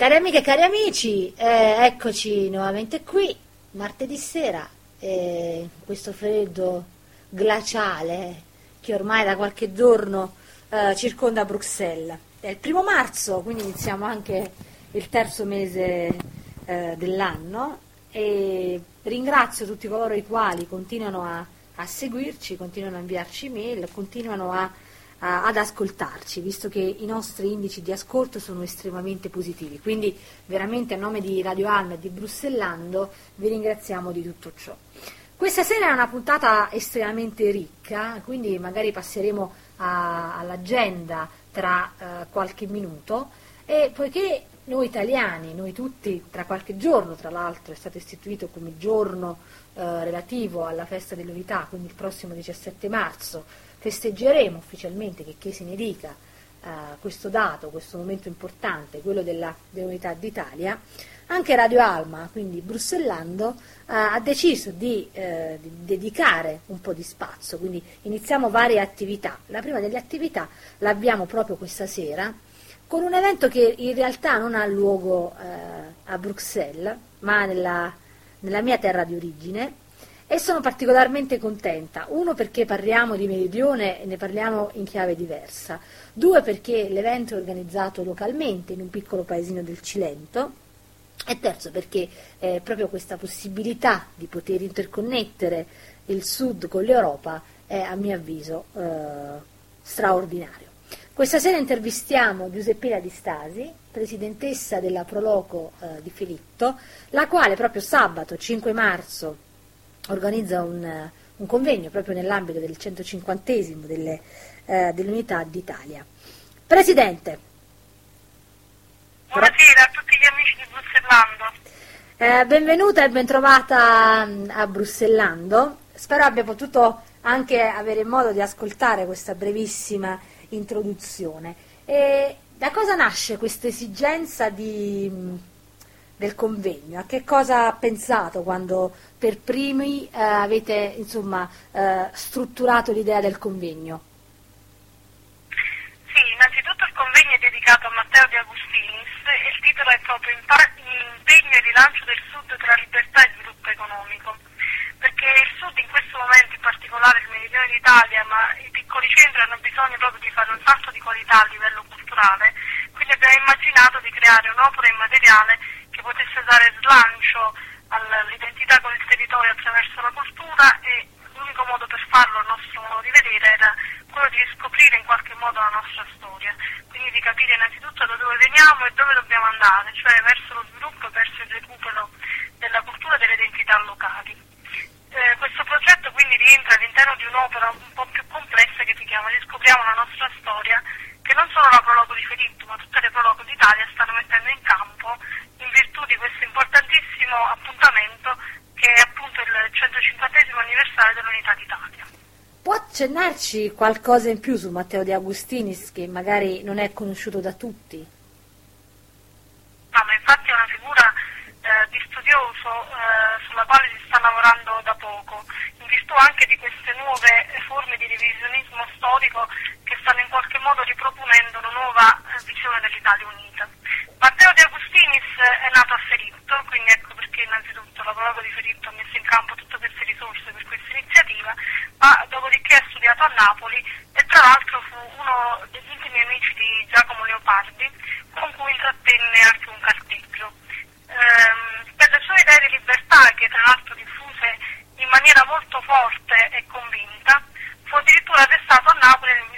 Cari amiche e cari amici, eccoci nuovamente qui, martedì sera, in questo freddo glaciale che ormai da qualche giorno circonda Bruxelles. È il 1° marzo, quindi iniziamo anche il terzo mese dell'anno e ringrazio tutti coloro i quali continuano a seguirci, continuano a inviarci email, continuano ad ascoltarci, visto che i nostri indici di ascolto sono estremamente positivi. Quindi veramente a nome di Radio Alma e di Bruxellando vi ringraziamo di tutto ciò. Questa sera è una puntata estremamente ricca, quindi magari passeremo all'agenda tra qualche minuto, e poiché noi italiani, noi tutti, tra qualche giorno tra l'altro è stato istituito come giorno relativo alla festa dell'unità, quindi il prossimo 17 marzo festeggeremo ufficialmente, che se ne dica, questo dato, questo momento importante, quello dell'unità d'Italia. Anche Radio Alma, quindi Bruxellando, ha deciso di dedicare un po' di spazio, quindi iniziamo varie attività. La prima delle attività l'abbiamo proprio questa sera, con un evento che in realtà non ha luogo a Bruxelles, ma nella mia terra di origine, e sono particolarmente contenta. 1, perché parliamo di Meridione e ne parliamo in chiave diversa. 2, perché l'evento è organizzato localmente in un piccolo paesino del Cilento. E 3, perché proprio questa possibilità di poter interconnettere il Sud con l'Europa è, a mio avviso, straordinario. Questa sera intervistiamo Giuseppina Di Stasi, presidentessa della Proloco di Filitto, la quale proprio sabato 5 marzo organizza un convegno proprio nell'ambito del 150esimo dell'Unità d'Italia. Presidente. Buonasera a tutti gli amici di Bruxellando. Benvenuta e bentrovata a Bruxellando. Spero abbia potuto anche avere modo di ascoltare questa brevissima introduzione. E da cosa nasce questa esigenza del convegno? A che cosa ha pensato quando per primi avete strutturato l'idea del convegno? Sì, innanzitutto il convegno è dedicato a Matteo De Agustinis e il titolo è proprio Impegno e rilancio del Sud tra libertà e sviluppo economico, perché il Sud in questo momento, in particolare il Meridione d'Italia, ma i piccoli centri hanno bisogno proprio di fare un salto di qualità a livello culturale, quindi abbiamo immaginato di creare un'opera immateriale che potesse dare slancio all'identità con il territorio attraverso la cultura, e l'unico modo per farlo, a nostro modo di vedere, era quello di riscoprire in qualche modo la nostra storia, quindi di capire innanzitutto da dove veniamo e dove dobbiamo andare, cioè verso lo sviluppo e verso il recupero della cultura e delle identità locali. Questo progetto quindi rientra all'interno di un'opera un po' più complessa che si chiama Riscopriamo la nostra storia, che non solo la Proloco di Filitto, ma tutte le Proloco d'Italia stanno mettendo in campo in virtù di questo importantissimo appuntamento che è appunto il 150esimo anniversario dell'Unità d'Italia. Può accennarci qualcosa in più su Matteo De Agustinis, che magari non è conosciuto da tutti? No, ma infatti è una figura di studioso sulla quale si sta lavorando da poco, in virtù anche di queste nuove forme di revisionismo storico che stanno in qualche modo riproponendo una nuova visione dell'Italia unita. Matteo De Agustinis è nato a Filitto, quindi ecco perché innanzitutto la Proloco di Filitto ha messo in campo tutte queste risorse per questa iniziativa, ma dopodiché ha studiato a Napoli e tra l'altro fu uno degli intimi amici di Giacomo Leopardi, con cui intrattenne anche un carteggio. Per le sue idee di libertà, che tra l'altro diffuse in maniera molto forte e convinta, fu addirittura arrestato a Napoli nel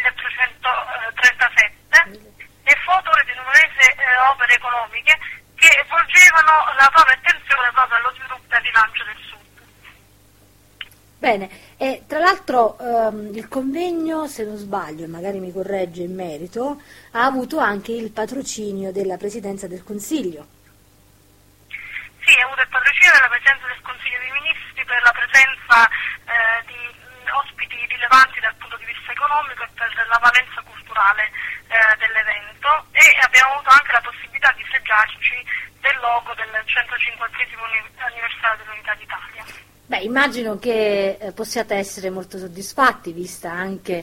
1337 e fu autore di numerose opere economiche che volgevano la propria attenzione proprio allo sviluppo e al rilancio del Sud. Bene, e tra l'altro il convegno, se non sbaglio, e magari mi corregge in merito, ha avuto anche il patrocinio della Presidenza del Consiglio. Sì, ha avuto il patrocinio della Presidenza del Consiglio dei Ministri per la presenza di ospiti rilevanti dal punto di vista economico e per la valenza culturale dell'evento, e abbiamo avuto anche la possibilità di fregiarci del logo del 150esimo anniversario dell'Unità d'Italia. Beh, immagino che possiate essere molto soddisfatti, vista anche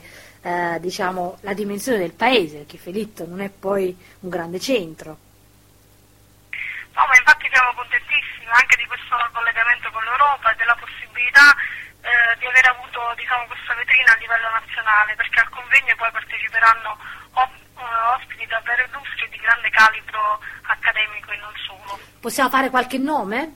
la dimensione del paese, che Filitto non è poi un grande centro. con l'Europa e della possibilità di aver avuto questa vetrina a livello nazionale, perché al convegno poi parteciperanno ospiti davvero illustri di grande calibro accademico e non solo. Possiamo fare qualche nome?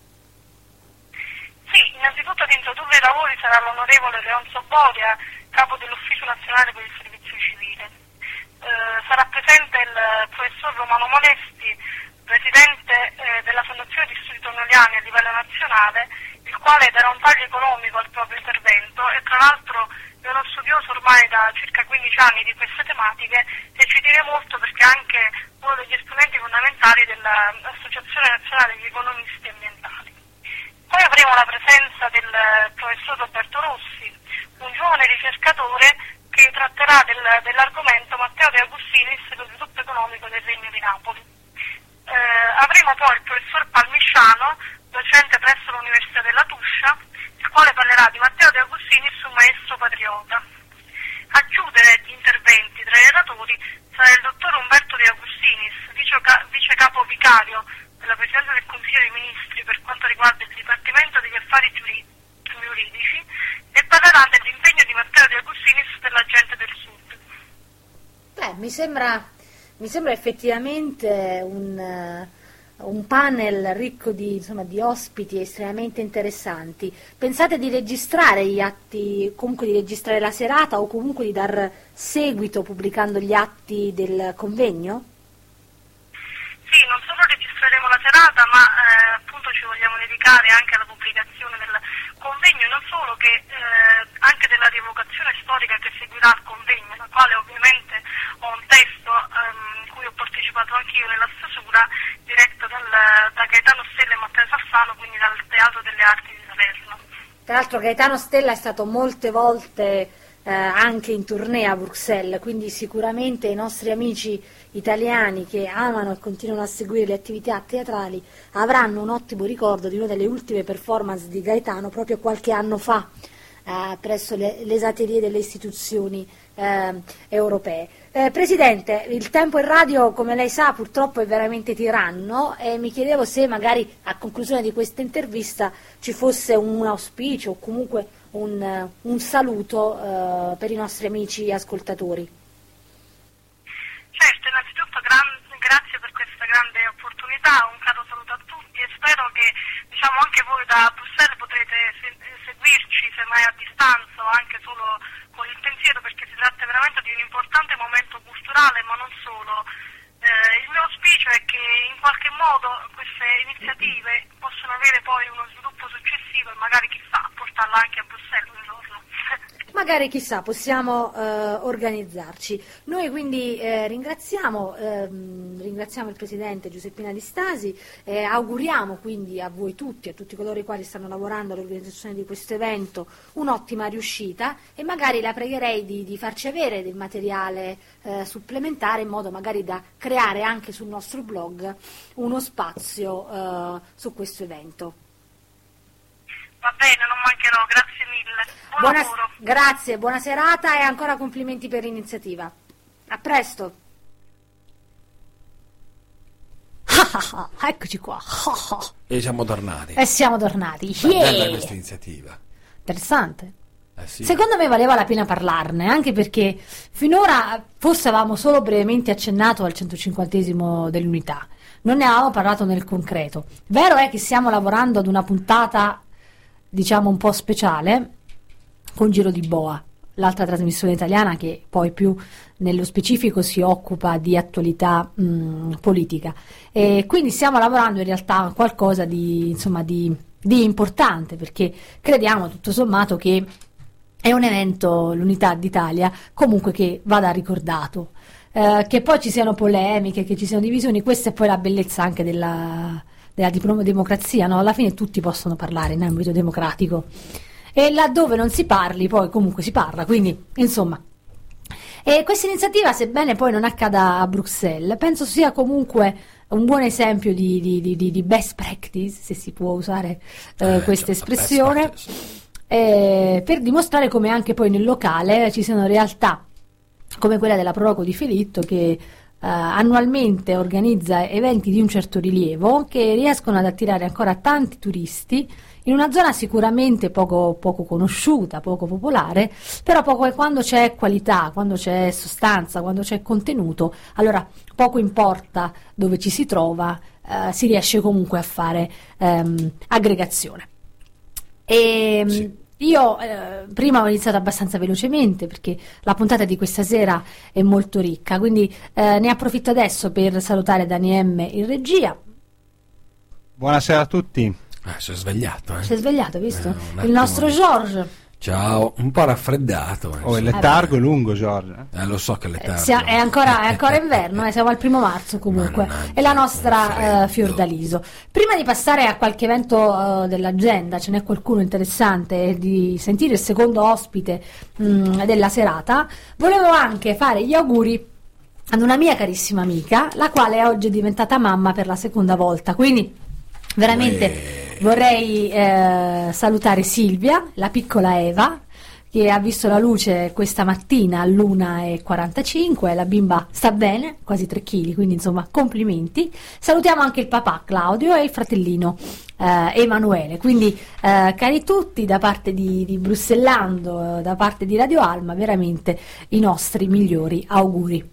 Sì, innanzitutto ad introdurre i lavori sarà l'onorevole Leonzo Boria, capo dell'Ufficio Nazionale per il Servizio Civile. Sarà presente il professor Romano Molesti, presidente della Fondazione di Studi Tonoliani a livello nazionale, il quale darà un taglio economico al proprio intervento e tra l'altro è uno studioso ormai da circa 15 anni di queste tematiche e ci tiene molto perché è anche uno degli esponenti fondamentali dell'Associazione Nazionale degli Economisti Ambientali. Poi avremo la presenza del professor Roberto Rossi, un giovane ricercatore che tratterà dell'argomento Matteo De Agustinis e lo sviluppo economico del Regno di Napoli. Avremo poi il professor Palmisciano, docente presso l'Università della Tuscia, il quale parlerà di Matteo De Agustinis, un maestro patriota. A chiudere gli interventi tra i relatori sarà il dottor Umberto De Agustinis, vice capo vicario della Presidenza del Consiglio dei Ministri per quanto riguarda il Dipartimento degli Affari Giuridici e parlerà dell'impegno di Matteo De Agustinis per la gente del Sud. Mi sembra effettivamente un panel ricco di ospiti estremamente interessanti. Pensate di registrare gli atti, comunque di registrare la serata o comunque di dar seguito pubblicando gli atti del convegno? Sì, non solo registreremo la serata, ma appunto ci vogliamo dedicare anche alla pubblicazione del convegno e non solo, che anche della rievocazione storica che seguirà il convegno, la quale ovviamente ho un testo in cui ho partecipato anch'io nella stesura, diretto da Gaetano Stella e Matteo Salzano, quindi dal Teatro delle Arti di Salerno. Tra l'altro Gaetano Stella è stato molte volte anche in tournée a Bruxelles, quindi sicuramente i nostri amici italiani che amano e continuano a seguire le attività teatrali avranno un ottimo ricordo di una delle ultime performance di Gaetano proprio qualche anno fa presso le esaterie delle istituzioni europee. Presidente, il tempo in radio, come lei sa, purtroppo è veramente tiranno e mi chiedevo se magari a conclusione di questa intervista ci fosse un auspicio o comunque un saluto per i nostri amici ascoltatori. Certo, innanzitutto grazie per questa grande opportunità, un caro saluto a tutti e spero che anche voi da Bruxelles potrete seguirci semmai a distanza o anche solo con il pensiero, perché si tratta veramente di un importante momento culturale, ma non solo. Il mio auspicio è che in qualche modo queste iniziative possano avere poi uno sviluppo successivo e magari chissà portarla anche a Bruxelles un giorno. Magari chissà, possiamo organizzarci. Noi quindi ringraziamo il Presidente Giuseppina Di Stasi, auguriamo quindi a voi tutti, a tutti coloro i quali stanno lavorando all'organizzazione di questo evento, un'ottima riuscita e magari la pregherei di farci avere del materiale supplementare in modo magari da creare anche sul nostro blog uno spazio su questo evento. Va bene, non mancherò, grazie mille. Buon lavoro. Grazie, buona serata e ancora complimenti per l'iniziativa. A presto. Eccoci qua. E siamo tornati. Siamo tornati. Bella questa iniziativa. Interessante. Sì. Secondo me valeva la pena parlarne, anche perché finora forse avevamo solo brevemente accennato al 150° dell'unità. Non ne avevamo parlato nel concreto. Vero è che stiamo lavorando ad una puntata un po' speciale con Giro di Boa, l'altra trasmissione italiana che poi più nello specifico si occupa di attualità politica e quindi stiamo lavorando in realtà a qualcosa di importante, perché crediamo tutto sommato che è un evento, l'Unità d'Italia, comunque che vada ricordato. Che poi ci siano polemiche, che ci siano divisioni, questa è poi la bellezza anche della democrazia, no? Alla fine tutti possono parlare in ambito democratico e laddove non si parli poi comunque si parla, quindi insomma. E questa iniziativa, sebbene poi non accada a Bruxelles, penso sia comunque un buon esempio di best practice, se si può usare questa espressione, per dimostrare come anche poi nel locale ci siano realtà come quella della Proloco di Felitto che annualmente organizza eventi di un certo rilievo che riescono ad attirare ancora tanti turisti in una zona sicuramente poco conosciuta, poco popolare, però quando c'è qualità, quando c'è sostanza, quando c'è contenuto, allora poco importa dove ci si trova, si riesce comunque a fare aggregazione. Sì. Io prima ho iniziato abbastanza velocemente perché la puntata di questa sera è molto ricca, quindi ne approfitto adesso per salutare Dani M in regia. Buonasera a tutti. Si è svegliato, Si è svegliato, visto? un Il attimo. nostro George. Ciao, un po' raffreddato. Il insomma. letargo è lungo, Giorgio. Lo so che letargo. È ancora inverno, siamo al 1 marzo comunque. Mannaggia, È la nostra freddo. Fiordaliso. Prima di passare a qualche evento dell'agenda, ce n'è qualcuno interessante, e di sentire il secondo ospite della serata, volevo anche fare gli auguri ad una mia carissima amica, la quale oggi è diventata mamma per la seconda volta, quindi veramente vorrei salutare Silvia, la piccola Eva, che ha visto la luce questa mattina all'1:45, la bimba sta bene, quasi 3 kg, quindi insomma complimenti. Salutiamo anche il papà Claudio e il fratellino Emanuele, quindi cari tutti, da parte di Brussellando, da parte di Radio Alma, veramente i nostri migliori auguri.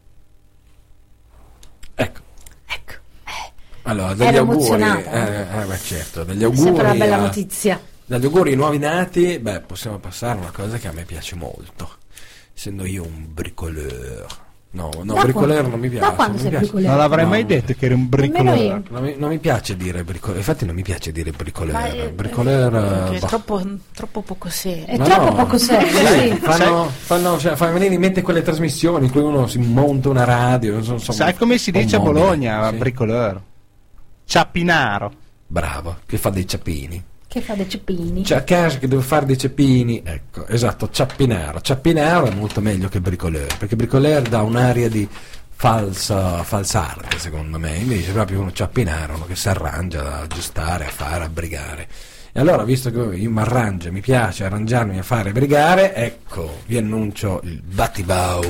Ecco. Ecco. Allora, degli Ero auguri, emozionata. certo, degli È auguri, sempre una bella notizia. dagli auguri ai nuovi nati, possiamo passare a una cosa che a me piace molto, essendo io un bricoleur. No, bricoleur non mi piace. Da quando non sei mi piace. bricoleur? Non l'avrei No. mai detto che eri un Nemmeno io. bricoleur. Non mi piace dire bricoleur, infatti non mi piace dire bricoleur. Ma, Bricoleur, Perché è bah. troppo poco serio. È Ma troppo no. poco serio, sì. Fanno venire in mente quelle trasmissioni in cui uno si monta una radio. Sai come si dice a un mobile, Bologna, sì. bricoleur? Ciappinaro. Bravo, che fa dei ciappini. Che fa dei ceppini. C'è a casa che deve fare dei ceppini, ecco, esatto, ciappinaro. Ciappinaro è molto meglio che bricoleur, perché bricoleur dà un'aria di falsa arte, secondo me. Invece è proprio uno ciappinaro, uno che si arrangia ad aggiustare, a fare, a brigare. E allora, visto che io mi arrangio, mi piace arrangiarmi a fare e brigare, ecco, vi annuncio il Battibau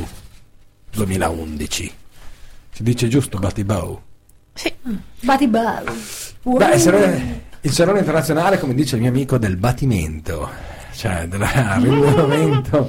2011. Si dice giusto Battibau? Sì. Batibau. Beh, il Salone Internazionale, come dice il mio amico, del batimento, cioè del rinnovamento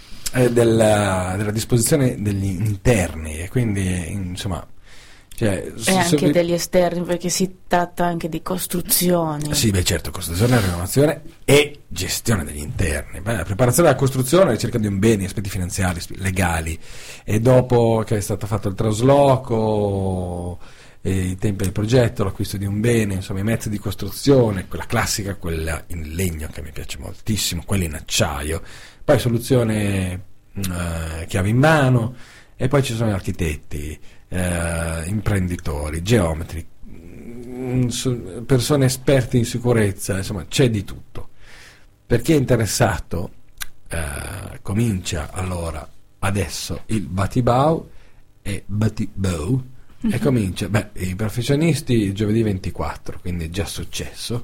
della disposizione degli interni, e quindi insomma, cioè, E anche degli esterni, perché si tratta anche di costruzioni. sì, beh, certo, costruzione, rinnovazione e gestione degli interni. Beh, la preparazione della costruzione, la ricerca di un bene, aspetti finanziari, legali, e dopo che è stato fatto il trasloco, e i tempi del progetto, l'acquisto di un bene, insomma i mezzi di costruzione, quella classica, quella in legno che mi piace moltissimo, quella in acciaio, poi soluzione chiave in mano, e poi ci sono gli architetti, imprenditori, geometri, persone esperte in sicurezza, insomma c'è di tutto. Per chi è interessato, comincia allora adesso il Battibau e Battibau. E comincia, i professionisti giovedì 24, quindi è già successo,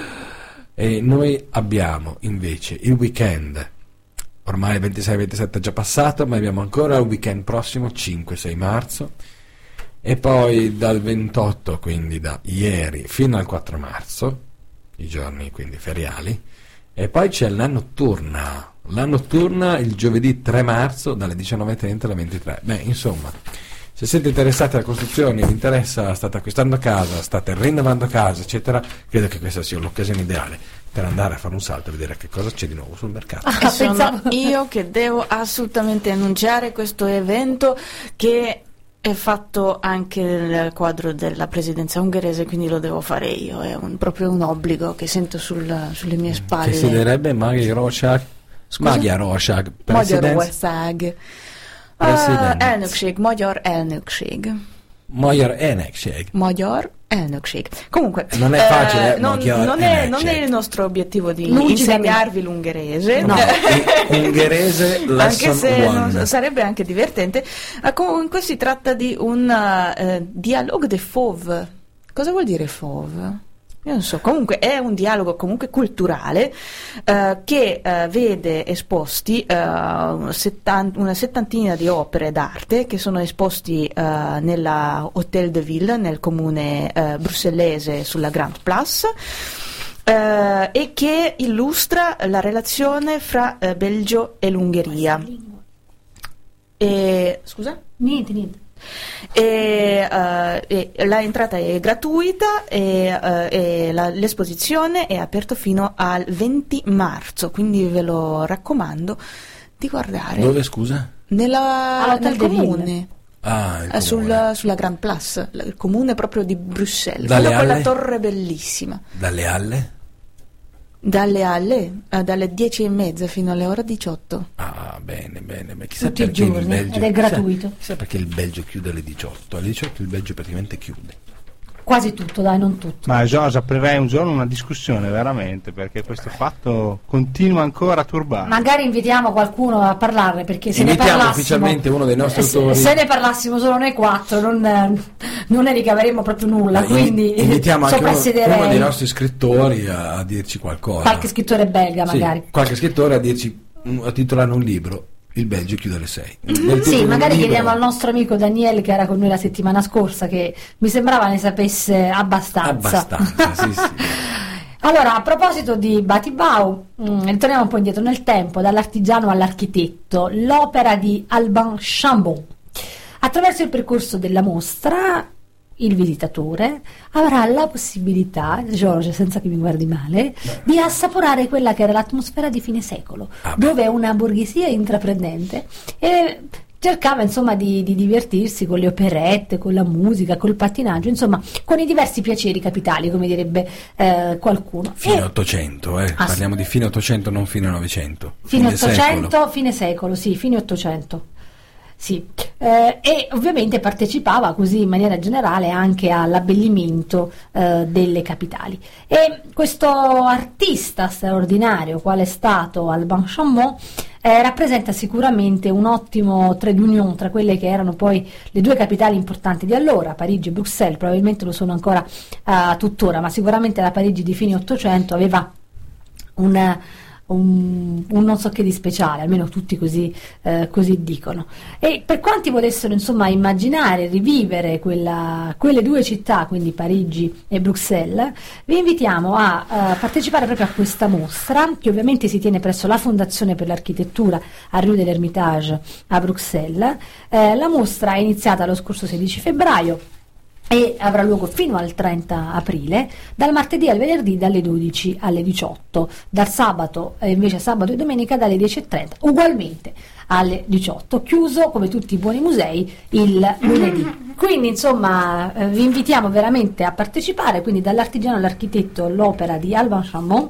e noi abbiamo invece il weekend, ormai il 26-27 è già passato, ma abbiamo ancora il weekend prossimo, 5-6 marzo, e poi dal 28, quindi da ieri fino al 4 marzo, i giorni quindi feriali, e poi c'è la notturna il giovedì 3 marzo dalle 19:30 alle 23. Insomma, se siete interessati alla costruzione, vi interessa, state acquistando casa, state rinnovando casa, eccetera, credo che questa sia l'occasione ideale per andare a fare un salto e vedere che cosa c'è di nuovo sul mercato. E sono pensavo- io che devo assolutamente annunciare questo evento, che è fatto anche nel quadro della presidenza ungherese, quindi lo devo fare io, è proprio un obbligo che sento sulle mie spalle. Che si direbbe Magyarország, Magyarország. Elnökség, magyar elnökség. Magyar elnökség. Magyar elnökség. Comunque, Non è facile, non magyar è il nostro obiettivo di Non ci insegnarvi l'ungherese, No. Ungherese anche lesson se one. sarebbe anche divertente. Comunque si tratta di un dialogue de fauve. Cosa vuol dire fauve? Io non so, comunque è un dialogo comunque culturale che vede esposti una settantina di opere d'arte che sono esposti nella Hôtel de Ville, nel comune brussellese sulla Grand Place, e che illustra la relazione fra Belgio e l'Ungheria. Scusa? Niente. La entrata è gratuita e l'esposizione è aperta fino al 20 marzo, quindi ve lo raccomando di guardare. Dove, scusa? Nel comune. Il sulla Grand Place, il comune proprio di Bruxelles, Dalle quello con la Halle? torre bellissima. Dalle Halle? Dalle 10:30 fino alle ore 18. Ah, bene. Chissà Tutti i perché il giorni, Belgio, ed è gratuito. Chissà perché il Belgio chiude alle 18. Alle 18 il Belgio praticamente chiude. Quasi tutto, dai, non tutto. Ma Giorgio, aprirei un giorno una discussione veramente, perché questo fatto continua ancora a turbare. Magari invitiamo qualcuno a parlarne, perché se ne Invitiamo parlassimo ufficialmente uno dei nostri autori. se ne parlassimo solo noi 4 non ne ricaveremo proprio nulla, quindi invitiamo anche uno soprassiderei dei nostri scrittori a dirci qualcosa. qualche scrittore belga Sì, magari. qualche scrittore a dirci, a titolare un libro. Il Belgio chiude alle 6. Sì, magari chiediamo al nostro amico Daniele, che era con noi la settimana scorsa, che mi sembrava ne sapesse abbastanza. Sì. Allora, a proposito di Batibau, ritorniamo un po' indietro nel tempo, dall'artigiano all'architetto, l'opera di Alban Chambon. Attraverso il percorso della mostra, il visitatore avrà la possibilità, Giorgio, senza che mi guardi male, di assaporare quella che era l'atmosfera di fine secolo, dove una borghesia intraprendente cercava insomma di divertirsi con le operette, con la musica, col pattinaggio, insomma con i diversi piaceri capitali, come direbbe qualcuno. Fine 800, parliamo di fine 800, non fine 900. Fine 800, secolo. fine secolo, sì, fine 800. Sì, e ovviamente partecipava così in maniera generale anche all'abbellimento delle capitali. E questo artista straordinario, qual è stato Alban Chambon, rappresenta sicuramente un ottimo trait d'union tra quelle che erano poi le due capitali importanti di allora, Parigi e Bruxelles. Probabilmente lo sono ancora tuttora, ma sicuramente la Parigi di fine 800 aveva un non so che di speciale, almeno tutti così dicono. E per quanti volessero insomma immaginare, rivivere quelle due città, quindi Parigi e Bruxelles, vi invitiamo a partecipare proprio a questa mostra, che ovviamente si tiene presso la Fondazione per l'Architettura a Rue de l'Hermitage a Bruxelles. La mostra è iniziata lo scorso 16 febbraio e avrà luogo fino al 30 aprile, dal martedì al venerdì dalle 12 alle 18, dal sabato invece sabato e domenica dalle 10:30 ugualmente alle 18, chiuso come tutti i buoni musei il lunedì. Quindi insomma vi invitiamo veramente a partecipare, quindi dall'artigiano all'architetto, l'opera di Alban Chambon,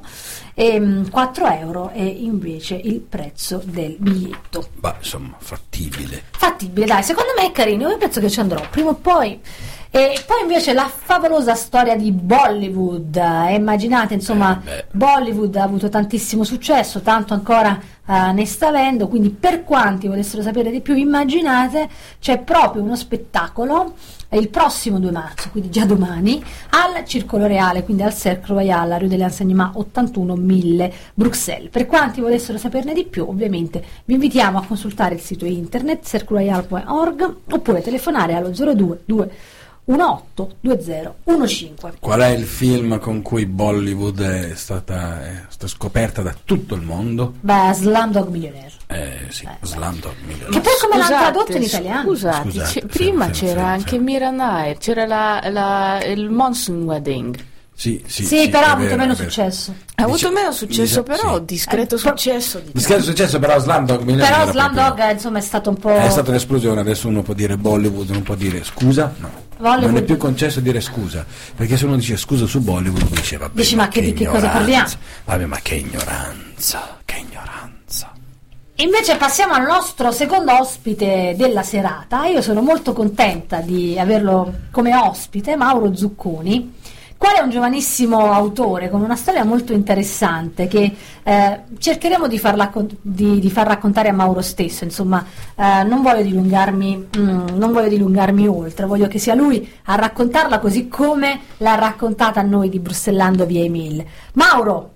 €4 è invece il prezzo del biglietto. Insomma, fattibile, dai, secondo me è carino, io penso che ci andrò prima o poi. E poi invece la favolosa storia di Bollywood, immaginate insomma, Bollywood ha avuto tantissimo successo, tanto ancora ne sta avendo, quindi per quanti volessero sapere di più, immaginate, c'è proprio uno spettacolo il prossimo 2 marzo, quindi già domani, al Circolo Reale, quindi al Cercle Royal, a Rue de l'Enseignement 81 1000 Bruxelles. Per quanti volessero saperne di più, ovviamente vi invitiamo a consultare il sito internet cercleroyal.org oppure telefonare allo 02 18 20 15. Qual è il film con cui Bollywood è stata scoperta da tutto il mondo? Slumdog Millionaire. Sì, Slumdog Millionaire. Che poi come l'hanno tradotto in italiano? Scusate, prima c'era anche Mira Nair, c'era il Monsoon Wedding. Sì, però ha è avuto vero, meno è vero. successo. Ha avuto meno successo, però sì. discreto successo. Diciamo. Discreto successo, però Slumdog Millionaire Però era Slumdog proprio- insomma è stato un po'... è stata un'esplosione. Adesso uno può dire Bollywood, non può dire scusa, no. Bollywood. Non è più concesso dire scusa, perché se uno dice scusa su Bollywood dice vabbè, Dici, ma di che cosa ignoranza. parliamo? Vabbè, ma che ignoranza, che ignoranza. Invece passiamo al nostro secondo ospite della serata. Io sono molto contenta di averlo come ospite, Mauro Zucconi, qual è un giovanissimo autore con una storia molto interessante che cercheremo di far raccontare a Mauro stesso. Insomma, non voglio dilungarmi oltre, voglio che sia lui a raccontarla così come l'ha raccontata a noi di Bruxellando via email. Mauro,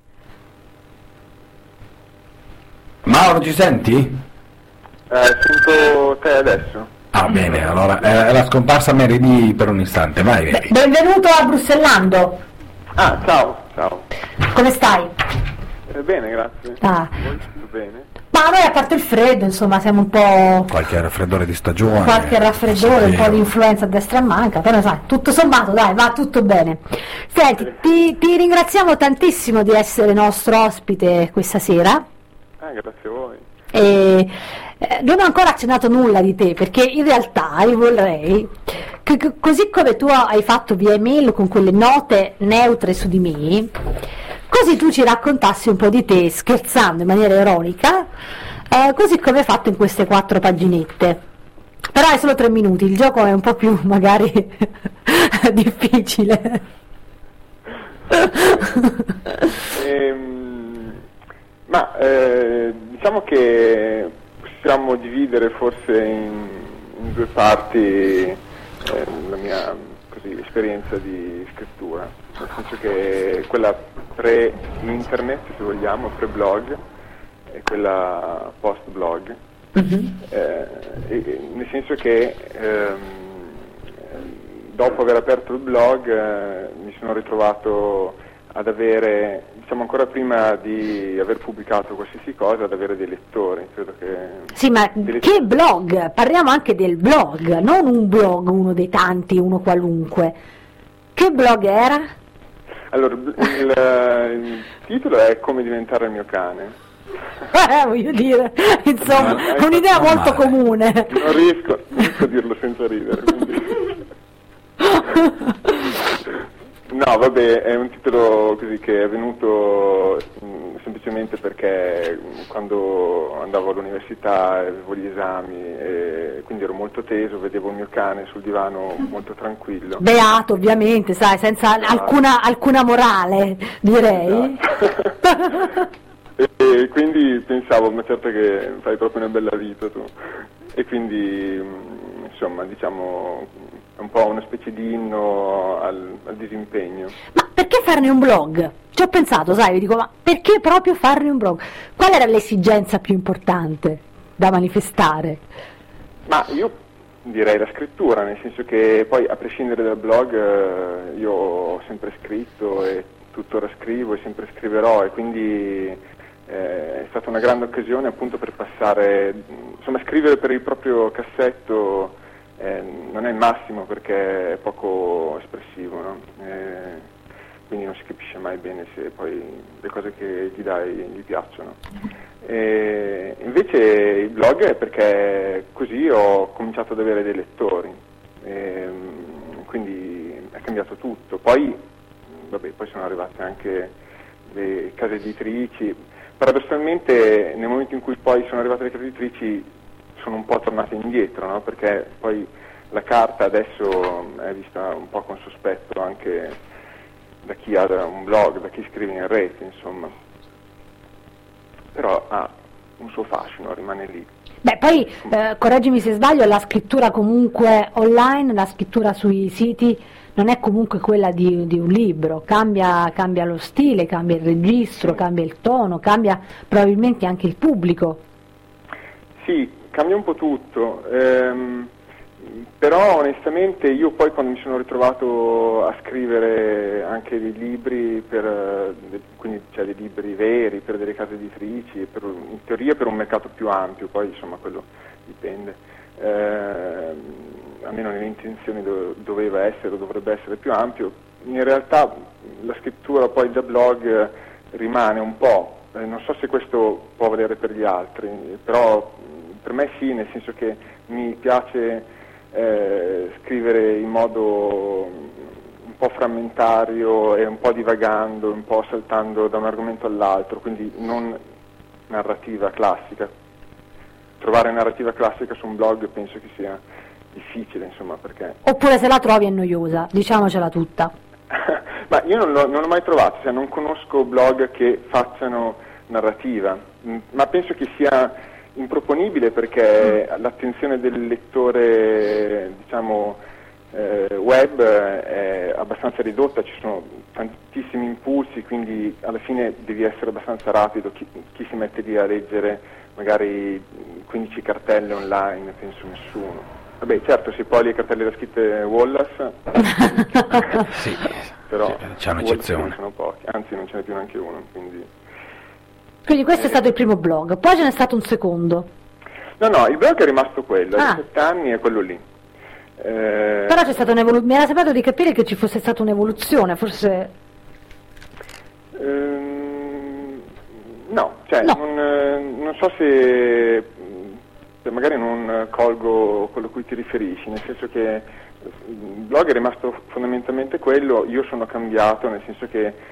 ci senti? Sento te adesso. Ah, bene, allora è la scomparsa Mary D per un istante, vai Mary. Benvenuto a Bruxellando. Ah, ciao. Come stai? Bene, grazie. Voi tutto bene? Ma noi, a parte il freddo, insomma, siamo un po'... Qualche raffreddore di stagione. Qualche raffreddore, un po' di influenza a destra e a manca, però sai, tutto sommato, dai, va tutto bene. Senti, ti ringraziamo tantissimo di essere nostro ospite questa sera. Grazie a voi. E non ho ancora accennato nulla di te, perché in realtà io vorrei che così come tu hai fatto via email con quelle note neutre su di me, così tu ci raccontassi un po' di te, scherzando in maniera ironica, così come hai fatto in queste 4 paginette. Però hai solo 3 minuti, il gioco è un po' più magari difficile. Diciamo che possiamo dividere forse in 2 parti la mia esperienza di scrittura, nel senso che quella pre-internet, se vogliamo, pre-blog, e quella post-blog, nel senso che dopo aver aperto il blog mi sono ritrovato ad avere, diciamo ancora prima di aver pubblicato qualsiasi cosa, ad avere dei lettori. Credo che sì, ma che blog? Parliamo anche del blog, non un blog, uno dei tanti, uno qualunque. Che blog era? Allora, il titolo è Come diventare il mio cane. Voglio dire, insomma, un'idea molto comune. Non riesco a dirlo senza ridere, quindi... No, vabbè, è un titolo così che è venuto semplicemente perché quando andavo all'università avevo gli esami e quindi ero molto teso, vedevo il mio cane sul divano molto tranquillo. Beato, ovviamente, sai, senza alcuna morale, direi. E quindi pensavo, ma certo che fai proprio una bella vita tu. E quindi, insomma, diciamo... è un po' una specie di inno al disimpegno. Ma perché farne un blog? Ci ho pensato, sai, vi dico, ma perché proprio farne un blog? Qual era l'esigenza più importante da manifestare? Ma io direi la scrittura, nel senso che poi a prescindere dal blog io ho sempre scritto e tuttora scrivo e sempre scriverò, e quindi è stata una grande occasione appunto per passare, insomma, scrivere per il proprio cassetto. Non è il massimo perché è poco espressivo, no? Quindi non si capisce mai bene se poi le cose che gli dai gli piacciono. Invece il blog è perché così ho cominciato ad avere dei lettori, quindi è cambiato tutto. Poi sono arrivate anche le case editrici. Paradossalmente nel momento in cui poi sono arrivate le case editrici sono un po' tornate indietro, no? Perché poi la carta adesso è vista un po' con sospetto anche da chi ha un blog, da chi scrive in rete, insomma. Però ha un suo fascino, rimane lì. Beh, poi, correggimi se sbaglio, la scrittura comunque online, la scrittura sui siti non è comunque quella di un libro, cambia lo stile, cambia il registro, cambia il tono, cambia probabilmente anche il pubblico. Sì, cambia un po' tutto, però onestamente io poi quando mi sono ritrovato a scrivere anche dei libri, quindi dei libri veri per delle case editrici, in teoria per un mercato più ampio, poi insomma quello dipende, almeno nelle intenzioni doveva essere o dovrebbe essere più ampio, in realtà la scrittura poi da blog rimane un po', non so se questo può valere per gli altri, però per me sì, nel senso che mi piace scrivere in modo un po' frammentario e un po' divagando, un po' saltando da un argomento all'altro, quindi non narrativa classica. Trovare narrativa classica su un blog penso che sia difficile, insomma, perché... Oppure se la trovi è noiosa, diciamocela tutta. Ma io non l'ho mai trovato, cioè non conosco blog che facciano narrativa, ma penso che sia improponibile perché l'attenzione del lettore, diciamo, web è abbastanza ridotta, ci sono tantissimi impulsi, quindi alla fine devi essere abbastanza rapido. Chi si mette lì a leggere magari 15 cartelle online, penso nessuno. Vabbè, certo, se poi le cartelle da scritte Wallace, Sì, però c'è Wallace un'eccezione. sono pochi, anzi non ce n'è più neanche uno, Quindi questo è stato il primo blog, poi ce n'è stato un secondo. No, il blog è rimasto quello, Ah. a 7 anni è quello lì. Però c'è stata un'evoluzione, mi era sembrato di capire che ci fosse stata un'evoluzione, forse... No, cioè No. non so se magari non colgo quello a cui ti riferisci, nel senso che il blog è rimasto fondamentalmente quello, io sono cambiato, nel senso che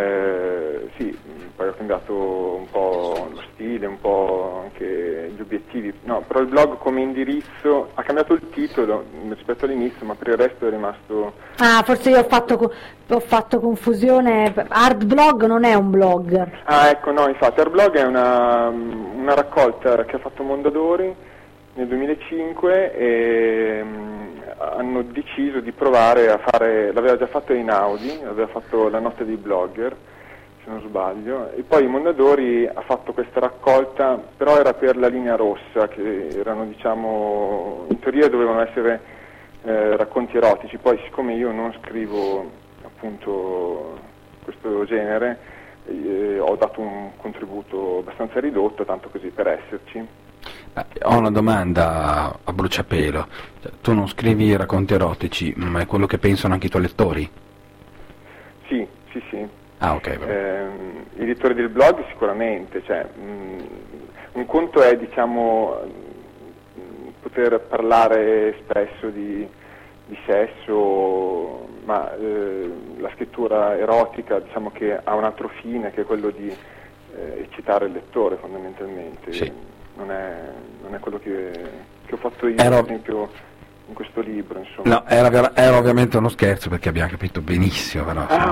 sì, poi ho cambiato un po' lo stile, un po' anche gli obiettivi, no, però il blog come indirizzo ha cambiato il titolo rispetto all'inizio, ma per il resto è rimasto... Ah, forse io ho fatto confusione, Art Blog non è un blog. Ah, ecco, no, infatti Artblog è una raccolta che ha fatto Mondadori nel 2005 e hanno deciso di provare a fare, l'aveva già fatto Einaudi, aveva fatto La notte dei blogger, se non sbaglio, e poi Mondadori ha fatto questa raccolta, però era per la linea rossa, che erano, diciamo, in teoria dovevano essere racconti erotici, poi siccome io non scrivo appunto questo genere, ho dato un contributo abbastanza ridotto, tanto così per esserci. Ho una domanda a bruciapelo. Tu non scrivi racconti erotici, ma è quello che pensano anche i tuoi lettori? Sì. Ah, ok, vabbè. I lettori del blog sicuramente, cioè, un conto è, diciamo, poter parlare spesso di sesso, ma la scrittura erotica, diciamo, che ha un altro fine, che è quello di eccitare il lettore fondamentalmente. Sì. Non è quello che ho fatto io, Ero- per esempio, in questo libro, insomma. No, era ovviamente uno scherzo perché abbiamo capito benissimo, però. Ah,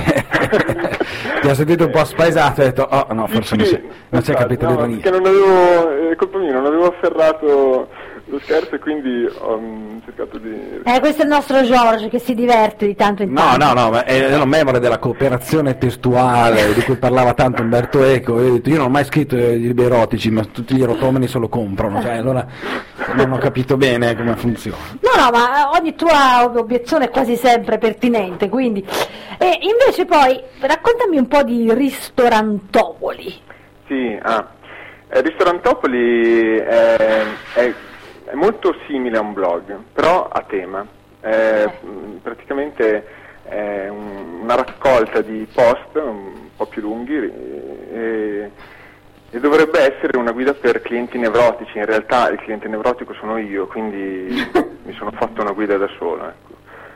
ok. Ti ho sentito un po' spaesato e ho detto, oh no, forse non si è capito no, benissimo. perché non avevo, è colpa mia, non avevo afferrato lo scherzo e quindi ho cercato di... Questo è il nostro George che si diverte di tanto in No, tanto. ma è una memoria della cooperazione testuale di cui parlava tanto Umberto Eco. Io ho detto, io non ho mai scritto i libri erotici, ma tutti gli erotomani se lo comprano, cioè allora non ho capito bene come funziona. No, ma ogni tua obiezione è quasi sempre pertinente, quindi... E invece poi, raccontami un po' di Ristorantopoli. Sì, Ristorantopoli è molto simile a un blog, però a tema. Praticamente è una raccolta di post un po' più lunghi e dovrebbe essere una guida per clienti nevrotici. In realtà il cliente nevrotico sono io, quindi mi sono fatto una guida da solo, ecco.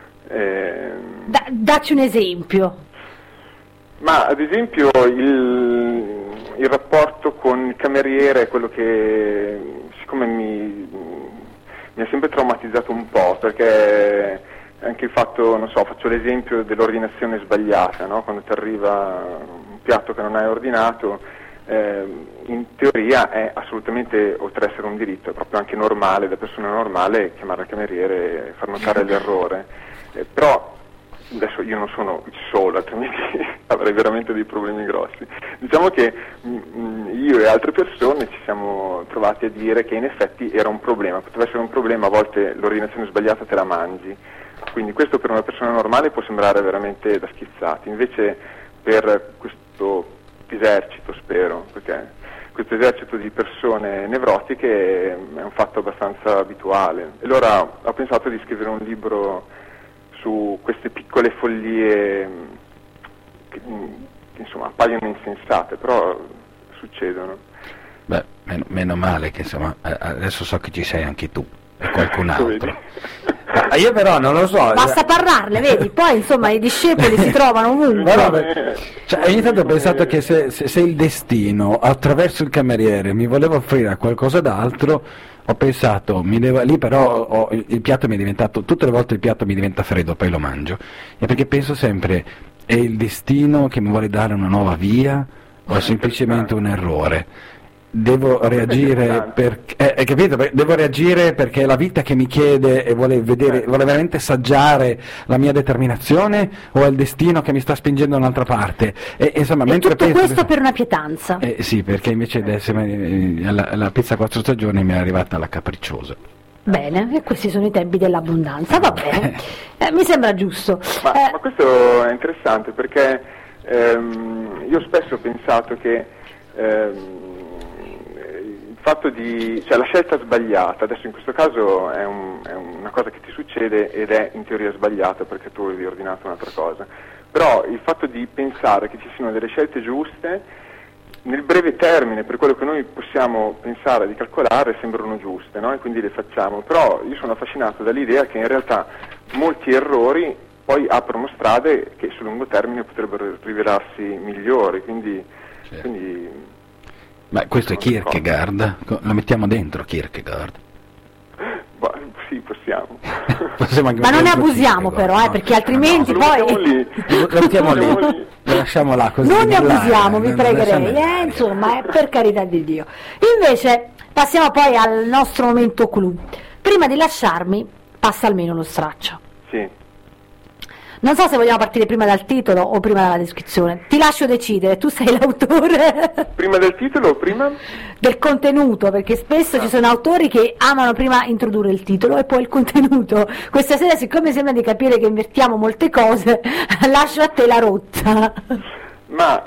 Dacci un esempio. Ma ad esempio il rapporto con il cameriere è quello che, siccome mi ha sempre traumatizzato un po', perché anche il fatto, non so, faccio l'esempio dell'ordinazione sbagliata, no? Quando ti arriva un piatto che non hai ordinato, in teoria è assolutamente, oltre ad essere un diritto, è proprio anche normale, da persona normale, chiamare il cameriere e far notare l'errore. Però adesso io non sono il solo, altrimenti avrei veramente dei problemi grossi. Diciamo che io e altre persone ci siamo trovati a dire che in effetti era un problema, poteva essere un problema, a volte l'ordinazione sbagliata te la mangi, quindi questo per una persona normale può sembrare veramente da schizzati, invece per questo esercito, spero, perché questo esercito di persone nevrotiche è un fatto abbastanza abituale. E allora ho pensato di scrivere un libro su queste piccole follie che insomma appaiono insensate, però succedono. Beh, meno male che insomma adesso so che ci sei anche tu e qualcun altro. Io però non lo so. Basta parlarle, vedi? Poi insomma i discepoli si trovano ovunque. Cioè, ogni tanto ho pensato che se il destino attraverso il cameriere mi voleva offrire qualcosa d'altro, ho pensato, lì però il piatto mi è diventato, tutte le volte il piatto mi diventa freddo, poi lo mangio, e perché penso sempre, è il destino che mi vuole dare una nuova via o è semplicemente un errore? Devo reagire hai capito? Devo reagire perché è la vita che mi chiede e vuole veramente saggiare la mia determinazione, o è il destino che mi sta spingendo da un'altra parte? Insomma, e mentre tutto questo per una pietanza. Sì, perché invece adesso la pizza 4 stagioni mi è arrivata la capricciosa. Bene, e questi sono i tempi dell'abbondanza, va bene, mi sembra giusto. Ma questo è interessante perché io spesso ho pensato che il fatto cioè la scelta sbagliata, adesso in questo caso è una cosa che ti succede ed è in teoria sbagliata perché tu avevi ordinato un'altra cosa, però il fatto di pensare che ci siano delle scelte giuste nel breve termine, per quello che noi possiamo pensare di calcolare, sembrano giuste, no? E quindi le facciamo, però io sono affascinato dall'idea che in realtà molti errori poi aprono strade che sul lungo termine potrebbero rivelarsi migliori, quindi Ma questo è Kierkegaard, lo mettiamo dentro Kierkegaard. Sì, possiamo. Ma non ne abusiamo però, perché altrimenti lo poi... Lo mettiamo lì, lo lasciamo là così. Non ne abusiamo, vi pregherei, insomma, per carità di Dio. Invece, passiamo poi al nostro momento clou. Prima di lasciarmi, passa almeno lo straccio. Sì. Non so se vogliamo partire prima dal titolo o prima dalla descrizione. Ti lascio decidere, tu sei l'autore. Prima del titolo o prima? Del contenuto, perché spesso ci sono autori che amano prima introdurre il titolo e poi il contenuto. Questa sera, siccome sembra di capire che invertiamo molte cose, lascio a te la rotta. Ma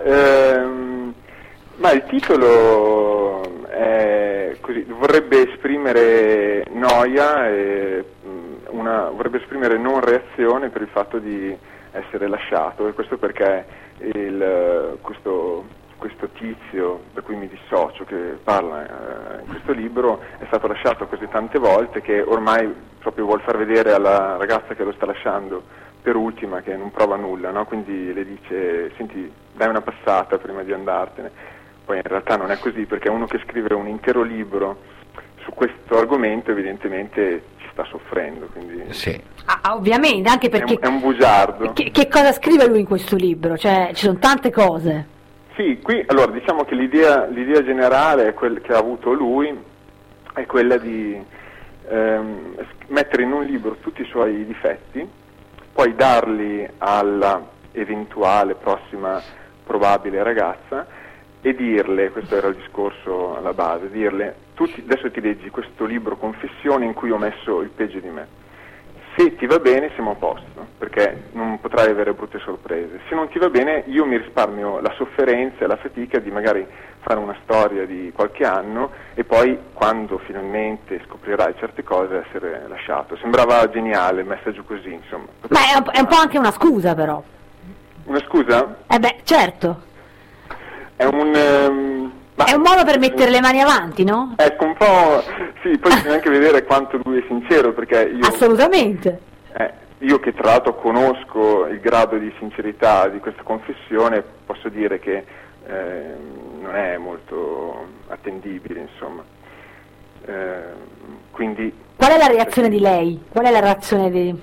il titolo è così, vorrebbe esprimere noia e vorrebbe esprimere non reazione per il fatto di essere lasciato, e questo perché questo tizio da cui mi dissocio, che parla in questo libro, è stato lasciato così tante volte che ormai proprio vuol far vedere alla ragazza che lo sta lasciando per ultima che non prova nulla, no? Quindi le dice: senti, dai una passata prima di andartene. Poi in realtà non è così, perché uno che scrive un intero libro su questo argomento evidentemente ci sta soffrendo, quindi sì. Ovviamente, anche perché è un bugiardo. Che cosa scrive lui in questo libro? Cioè, ci sono tante cose. Sì, qui allora diciamo che l'idea generale è quella che ha avuto lui, è quella di mettere in un libro tutti i suoi difetti, poi darli alla eventuale prossima probabile ragazza e dirle, questo era il discorso alla base, dirle: adesso ti leggi questo libro confessione in cui ho messo il peggio di me. Se ti va bene siamo a posto, perché non potrai avere brutte sorprese. Se non ti va bene io mi risparmio la sofferenza e la fatica di magari fare una storia di qualche anno e poi quando finalmente scoprirai certe cose essere lasciato. Sembrava geniale il messaggio così, insomma. Ma è un po' anche una scusa, però. Una scusa? Certo. È un modo per mettere le mani avanti, no? Ecco, un po', sì, poi bisogna anche vedere quanto lui è sincero, perché io... Assolutamente. Io che tra l'altro conosco il grado di sincerità di questa confessione, posso dire che non è molto attendibile, insomma. Quindi... Qual è la reazione di lei? Qual è la reazione di...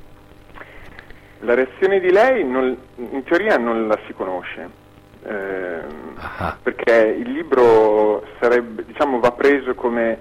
La reazione di lei in teoria non la si conosce. Perché il libro sarebbe, diciamo, va preso come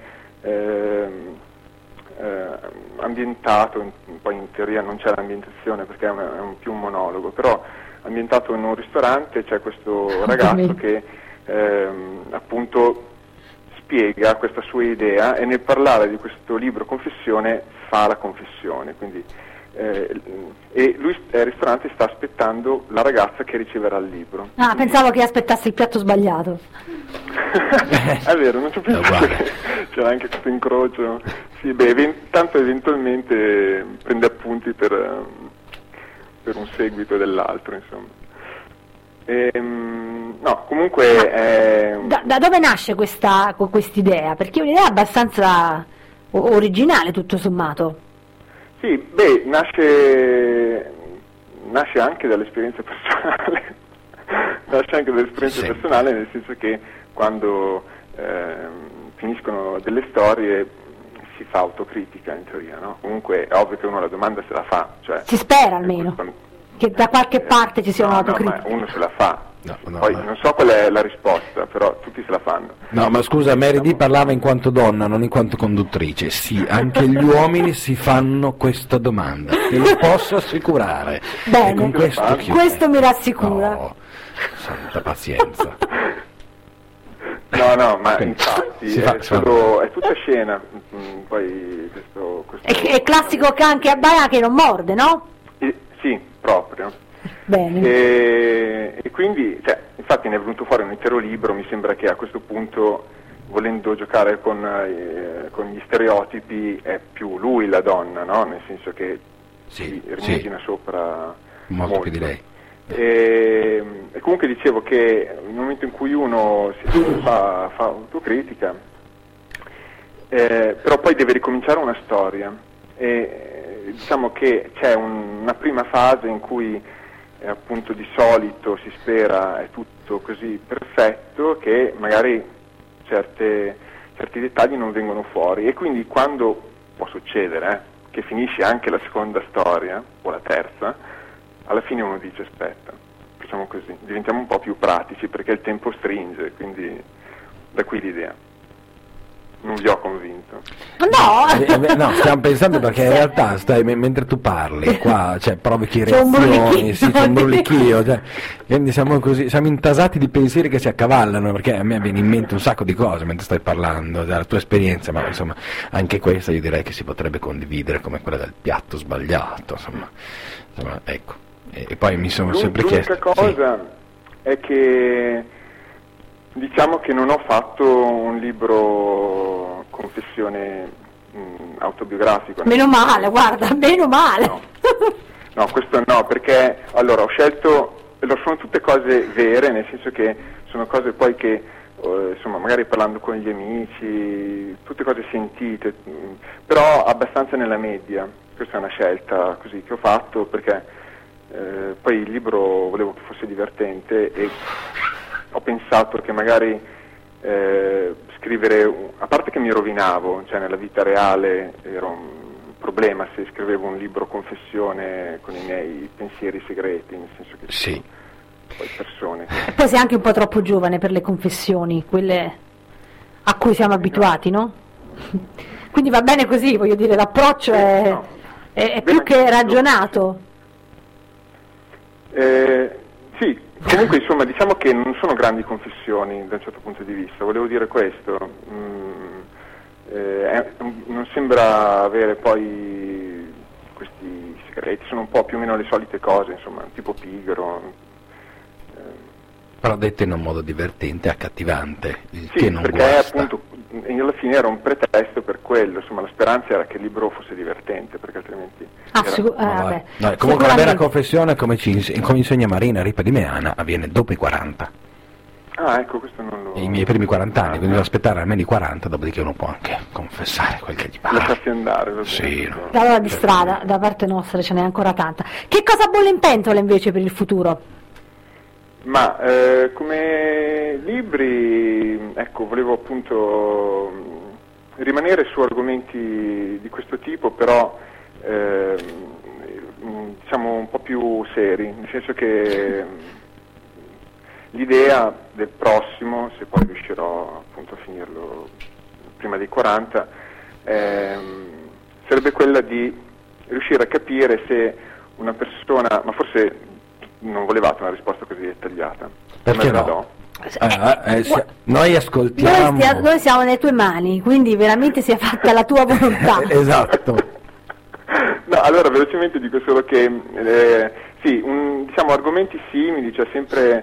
ambientato, poi in teoria non c'è l'ambientazione perché è più un monologo, però ambientato in un ristorante c'è questo ragazzo che appunto spiega questa sua idea e nel parlare di questo libro confessione fa la confessione, quindi e lui al ristorante sta aspettando la ragazza che riceverà il libro. Pensavo che aspettasse il piatto sbagliato. È vero, non ci penso, c'era anche questo incrocio. Sì, tanto eventualmente prende appunti per un seguito dell'altro, insomma. No, comunque da dove nasce quest'idea? Perché è un'idea abbastanza originale, tutto sommato. Sì, nasce anche dall'esperienza personale, personale, nel senso che quando finiscono delle storie si fa autocritica in teoria, no? Comunque è ovvio che uno la domanda se la fa, cioè... Si spera almeno. che da qualche parte ci sia No, un'autocritica. ma uno se la fa. No, Poi non so qual è la risposta, però tutti se la fanno. No, ma scusa, Mary D parlava in quanto donna, non in quanto conduttrice. Sì, anche gli uomini si fanno questa domanda, te lo posso assicurare. Bene, E con questo, chiudo. mi rassicura. No, santa pazienza. No, ma Ok. infatti Si fa- è tutta scena. Poi questo È classico can che abbaia che non morde, no? Sì, proprio. Bene. E quindi, infatti ne è venuto fuori un intero libro. Mi sembra che a questo punto, volendo giocare con gli stereotipi, è più lui la donna, no? Nel senso che si rimugina sopra molto più di lei. E comunque dicevo che nel momento in cui uno fa autocritica, però poi deve ricominciare una storia, e diciamo che c'è una prima fase in cui appunto di solito si spera è tutto così perfetto che magari certi dettagli non vengono fuori, e quindi quando può succedere che finisce anche la seconda storia o la terza, alla fine uno dice aspetta, facciamo così, diventiamo un po' più pratici perché il tempo stringe, quindi da qui l'idea. Non vi ho convinto. No! No, stiamo pensando perché in realtà mentre tu parli qua provochi C'è un reazioni, brulichio. sì, c'è un brulichio, quindi siamo intasati di pensieri che si accavallano, perché a me viene in mente un sacco di cose mentre stai parlando della tua esperienza, ma insomma anche questa io direi che si potrebbe condividere, come quella del piatto sbagliato, insomma ecco. E poi mi sono sempre chiesto. L'unica cosa è che diciamo che non ho fatto un libro confessione autobiografico. Meno male, guarda, meno male. No, questo no, perché allora ho scelto, sono tutte cose vere, nel senso che sono cose poi che insomma magari parlando con gli amici, tutte cose sentite, però abbastanza nella media. Questa è una scelta così che ho fatto perché poi il libro volevo che fosse divertente e ho pensato che magari scrivere, a parte che mi rovinavo, nella vita reale era un problema se scrivevo un libro confessione con i miei pensieri segreti, nel senso che sì. Poi persone. E poi sei anche un po' troppo giovane per le confessioni, quelle a cui siamo abituati, no? Quindi va bene così, voglio dire, l'approccio è più che ragionato. Sì, comunque insomma diciamo che non sono grandi confessioni da un certo punto di vista, volevo dire questo, non sembra avere poi questi segreti, sono un po' più o meno le solite cose, insomma, tipo pigro. Però dette in un modo divertente, accattivante, il Sì, che non perché guasta. appunto alla fine era un pretesto per quello, insomma la speranza era che il libro fosse divertente, perché altrimenti Vabbè. No, comunque la vera Sicuramente. confessione, come insegna Marina Ripa di Meana, avviene dopo i 40. Ah, ecco, questo non lo... I miei primi 40 anni, quindi devo aspettare almeno i 40, dopodiché uno può anche confessare quel che gli pare. Lasciarsi andare, va bene. Sì, no. Allora di strada, da parte nostra ce n'è ancora tanta. Che cosa bolle in pentola invece per il futuro? Ma come libri, ecco, volevo appunto rimanere su argomenti di questo tipo, però diciamo un po' più seri, nel senso che l'idea del prossimo, se poi riuscirò appunto a finirlo prima dei 40, sarebbe quella di riuscire a capire se una persona, ma forse non volevate una risposta così dettagliata. Perché Me la no? do. Noi ascoltiamo. Noi siamo nelle tue mani, quindi veramente sia fatta la tua volontà. Esatto. No, allora velocemente dico solo che sì, diciamo argomenti simili, c'è sempre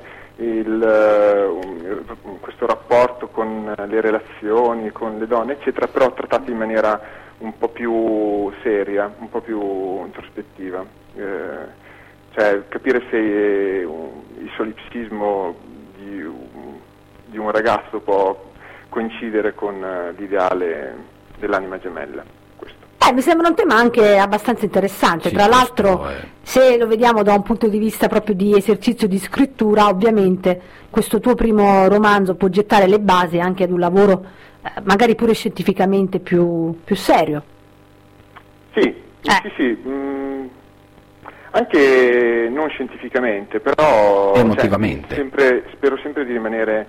questo rapporto con le relazioni, con le donne, eccetera, però trattati in maniera un po' più seria, un po' più introspettiva. Cioè capire se il solipsismo di un ragazzo può coincidere con l'ideale dell'anima gemella. Questo. Mi sembra un tema anche abbastanza interessante, Sì, tra l'altro questo è. se lo vediamo da un punto di vista proprio di esercizio di scrittura, ovviamente questo tuo primo romanzo può gettare le basi anche ad un lavoro magari pure scientificamente più serio. Sì. Anche non scientificamente, però emotivamente. Spero sempre di rimanere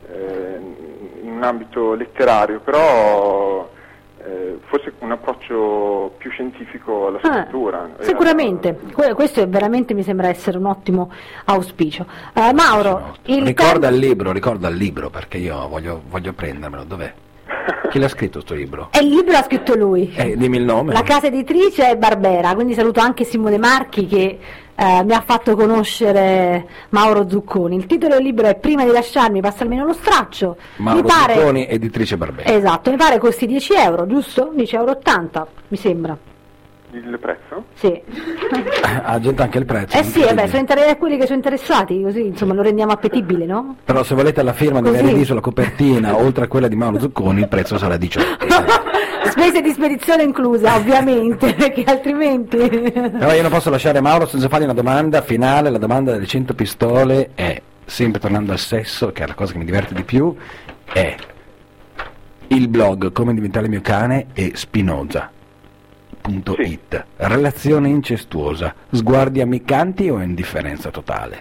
in un ambito letterario, però forse un approccio più scientifico alla scrittura. Sicuramente, questo veramente mi sembra essere un ottimo auspicio. Mauro, ricorda il libro, perché io voglio prendermelo. Dov'è? Chi l'ha scritto sto libro? Il libro l'ha scritto lui. Dimmi il nome. La casa editrice è Barbera, quindi saluto anche Simone Marchi che mi ha fatto conoscere Mauro Zucconi. Il titolo del libro è Prima di lasciarmi, passa almeno lo straccio. Mauro Zucconi, editrice Barbera. Esatto, mi pare costi 10 euro, giusto? 10,80 euro, mi sembra. Il prezzo? Sì. Ha gente anche il prezzo. Sì, sono quelli che sono interessati, così insomma lo rendiamo appetibile, no? Però se volete la firma di venerdì sulla copertina, oltre a quella di Mauro Zucconi, il prezzo sarà 18. Spese di spedizione inclusa, ovviamente, perché altrimenti... Però io non posso lasciare Mauro senza fargli una domanda finale. La domanda delle 100 pistole è, sempre tornando al sesso, che è la cosa che mi diverte di più, è il blog Come diventare il mio cane e Spinoza. Sì. Relazione incestuosa, sguardi ammicanti o indifferenza totale?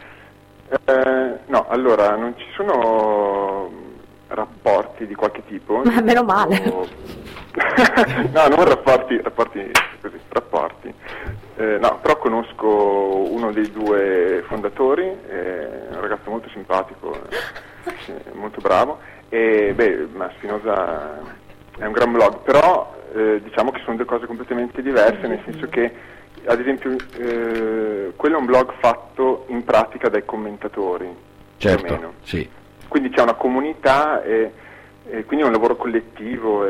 No, allora non ci sono rapporti di qualche tipo. Ma meno male. No, non rapporti così, rapporti. No, però conosco uno dei due fondatori, è un ragazzo molto simpatico, molto bravo, e ma Spinoza è un gran blog, però diciamo che sono due cose completamente diverse, nel senso che ad esempio quello è un blog fatto in pratica dai commentatori, certo, più o meno. Sì. Quindi c'è una comunità e quindi è un lavoro collettivo.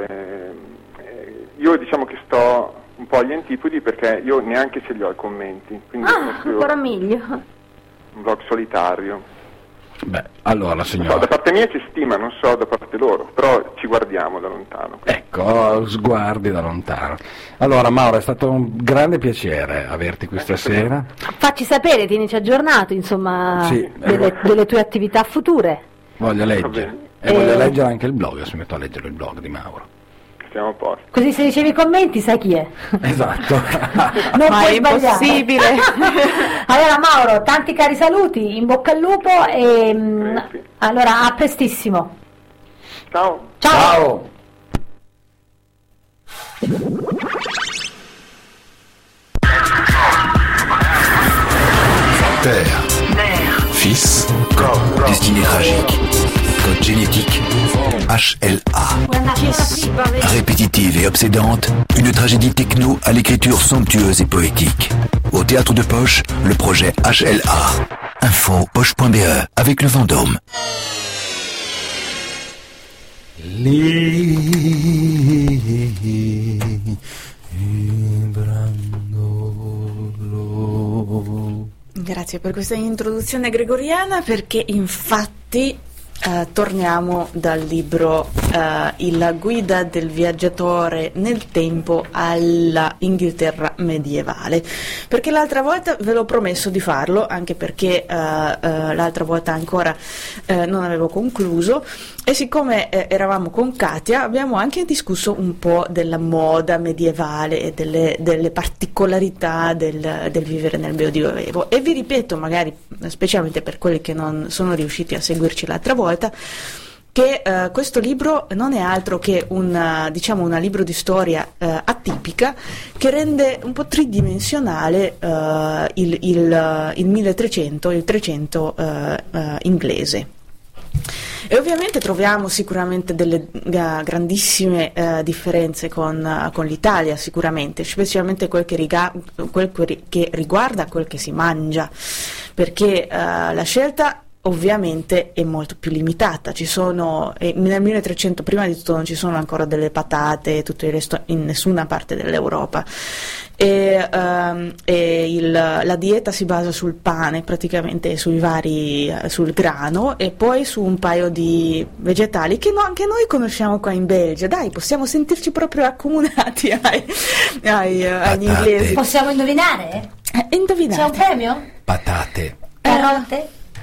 Io diciamo che sto un po' agli antipodi perché io neanche ce li ho i commenti, quindi ancora meglio. Un blog solitario. Beh, allora signora, da parte mia c'è stima, non so da parte loro, però ci guardiamo da lontano. Ecco, sguardi da lontano. Allora Mauro, è stato un grande piacere averti qui stasera. Facci sapere, tienici aggiornato, insomma, sì, delle tue attività future. Voglio leggere, e voglio leggere anche il blog, se metto a leggere il blog di Mauro. Siamo a posto. Così se ricevi i commenti sai chi è. Esatto. Non puoi è impossibile. Allora Mauro, tanti cari saluti, in bocca al lupo e allora a prestissimo. Ciao. Ciao. Père, fils, destinée tragique, code génétique, HLA. Répétitive et obsédante, une tragédie techno à l'écriture somptueuse et poétique. Au théâtre de Poche, le projet HLA. Info poche.be avec le Vendôme. Grazie per questa introduzione gregoriana, perché infatti torniamo dal libro La guida del viaggiatore nel tempo alla Inghilterra medievale, perché l'altra volta ve l'ho promesso di farlo, anche perché l'altra volta ancora non avevo concluso, e siccome eravamo con Katia abbiamo anche discusso un po' della moda medievale e delle particolarità del vivere nel Medioevo, e vi ripeto, magari specialmente per quelli che non sono riusciti a seguirci l'altra volta, che questo libro non è altro che una libro di storia atipica, che rende un po' tridimensionale il 1300, il 300 inglese. E ovviamente troviamo sicuramente delle grandissime differenze con l'Italia, sicuramente, specialmente quel che riguarda quel che si mangia, perché la scelta ovviamente è molto più limitata. Ci sono nel 1300 prima di tutto non ci sono ancora delle patate e tutto il resto in nessuna parte dell'Europa, e la dieta si basa sul pane, praticamente sul grano, e poi su un paio di vegetali che anche noi conosciamo qua in Belgio. Dai, possiamo sentirci proprio accomunati agli inglesi. Possiamo indovinare? Indovinate. C'è un premio? Patate. Carote?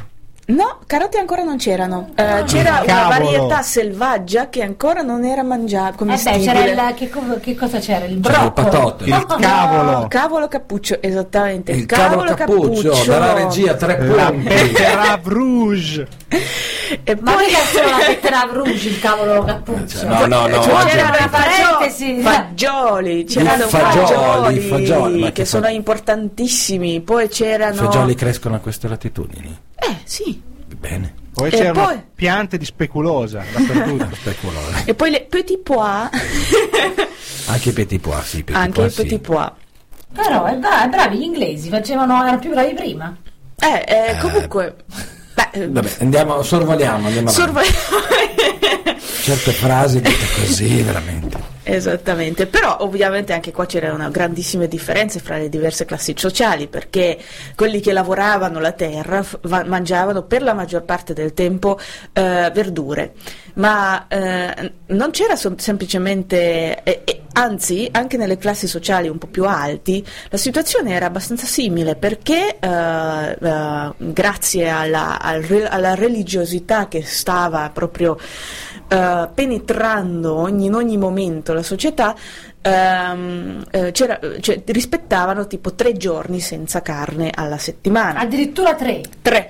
No, carote ancora non c'erano. C'era una Cavolo. varietà selvaggia che ancora non era mangiabile, c'era che cosa c'era? Il C'era il broccolo. patote. Il cavolo. No, cavolo cappuccio, esattamente. Il cavolo cappuccio, dalla regia 3 La punti. betterave rouge. E Ma poi mica solo la betterave rouge, il cavolo cappuccio. No, Cioè, oggi- c'erano una i parentesi. fagioli, c'erano I fagioli, ma che che sono importantissimi. Poi I c'erano fagioli crescono a queste latitudini. sì. Bene. Poi E c'erano poi? piante di speculosa dappertutto. Speculare. E poi le petit pois, Anche i petit pois, sì, petit anche pois, i petit sì. pois. Però bravi gli inglesi, erano più bravi prima. Comunque Vabbè, sorvoliamo, andiamo avanti. Certe frasi dette così, veramente. Esattamente, però ovviamente anche qua c'erano grandissime differenze fra le diverse classi sociali, perché quelli che lavoravano la terra mangiavano per la maggior parte del tempo verdure, ma non c'era semplicemente, anzi anche nelle classi sociali un po' più alti la situazione era abbastanza simile, perché grazie alla religiosità che stava proprio penetrando in ogni momento la società, rispettavano tipo 3 giorni senza carne alla settimana. Addirittura 3. 3.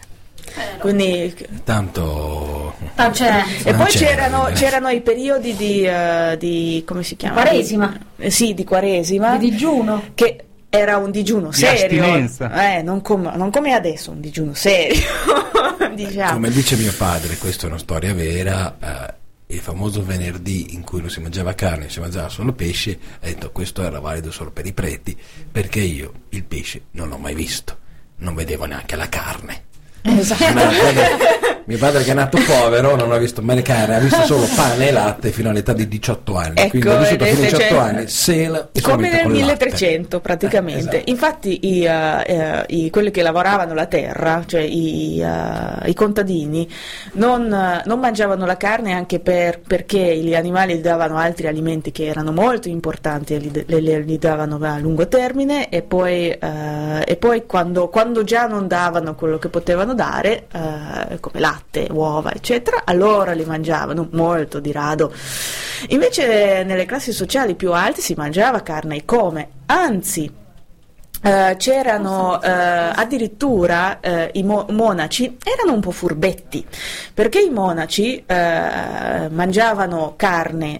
Quindi Tanto... e Non poi c'era, c'erano i periodi di come si chiama? Quaresima. Sì, di Quaresima. Di digiuno. Che era un digiuno Di serio. astinenza. Non come adesso, un digiuno serio. Diciamo. Come dice mio padre, questa è una storia vera, il famoso venerdì in cui non si mangiava carne, si mangiava solo pesce, ha detto questo era valido solo per i preti, perché io il pesce non l'ho mai visto, non vedevo neanche la carne. Esatto. Mio padre che è nato povero non ha visto mai carne, ha visto solo pane e latte fino all'età di 18 anni, Ecco, quindi ha vissuto fino a vedete, 18 anni sela e come solamente nel con latte. 1300 praticamente. Esatto. Infatti quelli che lavoravano la terra, cioè i contadini, non mangiavano la carne anche perché gli animali gli davano altri alimenti che erano molto importanti e li davano a lungo termine, e poi quando già non davano quello che potevano dare, come latte, uova eccetera, allora li mangiavano molto di rado. Invece nelle classi sociali più alte si mangiava carne e come, anzi c'erano addirittura i monaci erano un po' furbetti, perché i monaci mangiavano carne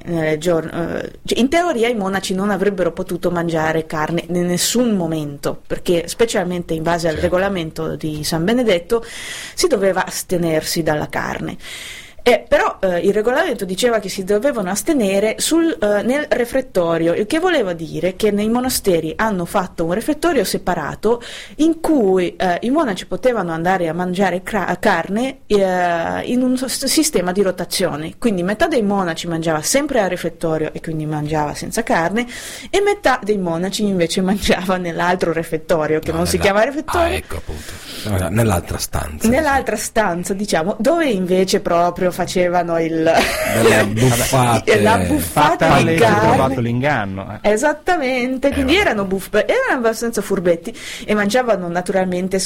in teoria i monaci non avrebbero potuto mangiare carne in nessun momento, perché specialmente in base al regolamento di San Benedetto si doveva astenersi dalla carne. Però il regolamento diceva che si dovevano astenere nel refettorio, il che voleva dire che nei monasteri hanno fatto un refettorio separato in cui i monaci potevano andare a mangiare carne in un sistema di rotazione, quindi metà dei monaci mangiava sempre al refettorio e quindi mangiava senza carne, e metà dei monaci invece mangiava nell'altro refettorio, che non si chiama refettorio. Ecco appunto, nell'altra stanza. Nell'altra stanza, diciamo, dove invece proprio facevano Delle buffate. la buffata Fatta di lei, carne. ho trovato l'inganno. Esattamente, quindi erano abbastanza furbetti e mangiavano naturalmente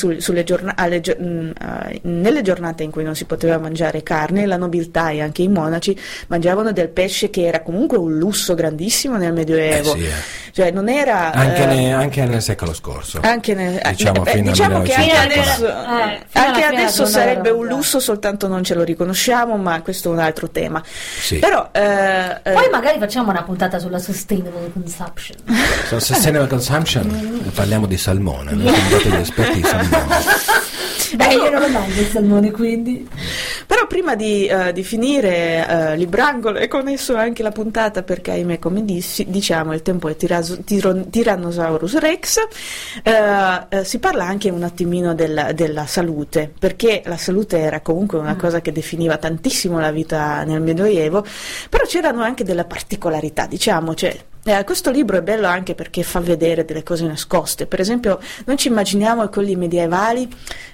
nelle giornate in cui non si poteva mangiare carne. La nobiltà e anche i monaci mangiavano del pesce, che era comunque un lusso grandissimo nel Medioevo. Sì, cioè non era anche nel secolo scorso. diciamo fino al che anche 1950. anche adesso sarebbe un lusso, soltanto non ce lo riconosciamo, ma questo è un altro tema. Sì. Però Poi magari facciamo una puntata sulla sustainable consumption. Sustainable consumption, parliamo di salmone, noi siamo stati gli esperti di salmone. Beh, io non lo mangio il salmone, quindi. Però prima di finire Librangolo e con esso anche la puntata, perché ahimè, come diciamo, il tempo è Tyrannosaurus Rex, si parla anche un attimino della salute, perché la salute era comunque una cosa che definiva tantissimo la vita nel Medioevo, però c'erano anche delle particolarità, diciamo, cioè questo libro è bello anche perché fa vedere delle cose nascoste. Per esempio, noi ci immaginiamo quelli medievali